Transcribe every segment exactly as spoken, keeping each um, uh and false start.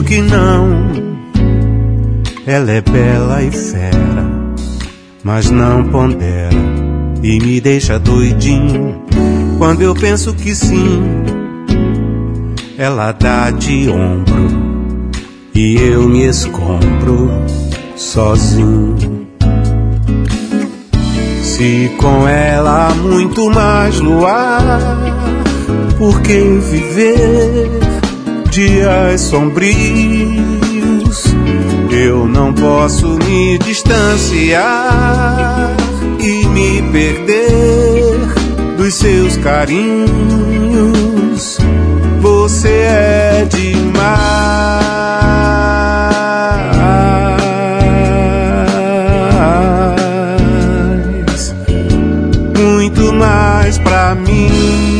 que não. Ela é bela e fera, mas não pondera e me deixa doidinho. Quando eu penso que sim, ela dá de ombro e eu me escombro sozinho. Se com ela há muito mais luar, por que viver dias sombrios? Eu não posso me distanciar e me perder dos seus carinhos. Você é demais, muito mais pra mim.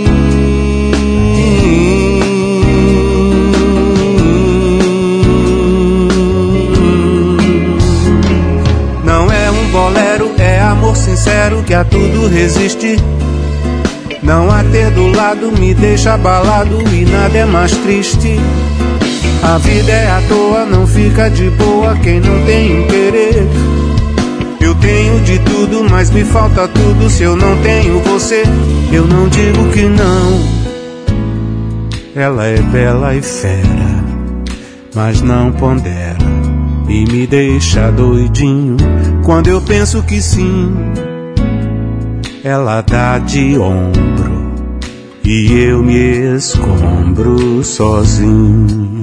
Não é um bolero, é amor sincero que a tudo resiste. Não a ter do lado me deixa abalado e nada é mais triste. A vida é à toa, não fica de boa quem não tem um querer. Eu tenho de tudo, mas me falta tudo se eu não tenho você. Eu não digo que não. Ela é bela e fera, mas não pondera e me deixa doidinho. Quando eu penso que sim, ela dá de ombro e eu me escombro sozinho.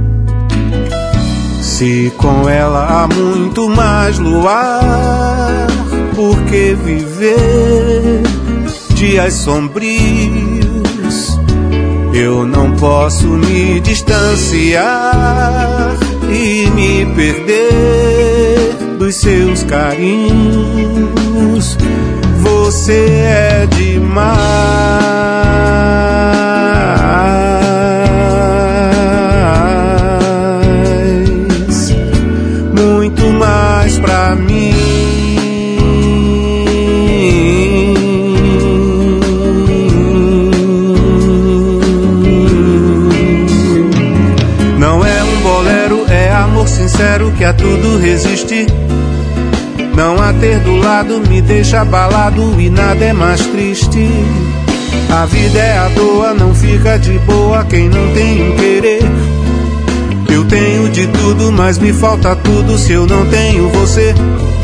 Se com ela há muito mais luar, por que viver dias sombrios? Eu não posso me distanciar e me perder dos seus carinhos. Você é demais, muito mais pra mim. Não é um bolero, é amor sincero que a tudo resiste. Não a ter do lado me deixa abalado e nada é mais triste. A vida é à toa, não fica de boa quem não tem um querer. Eu tenho de tudo, mas me falta tudo se eu não tenho você.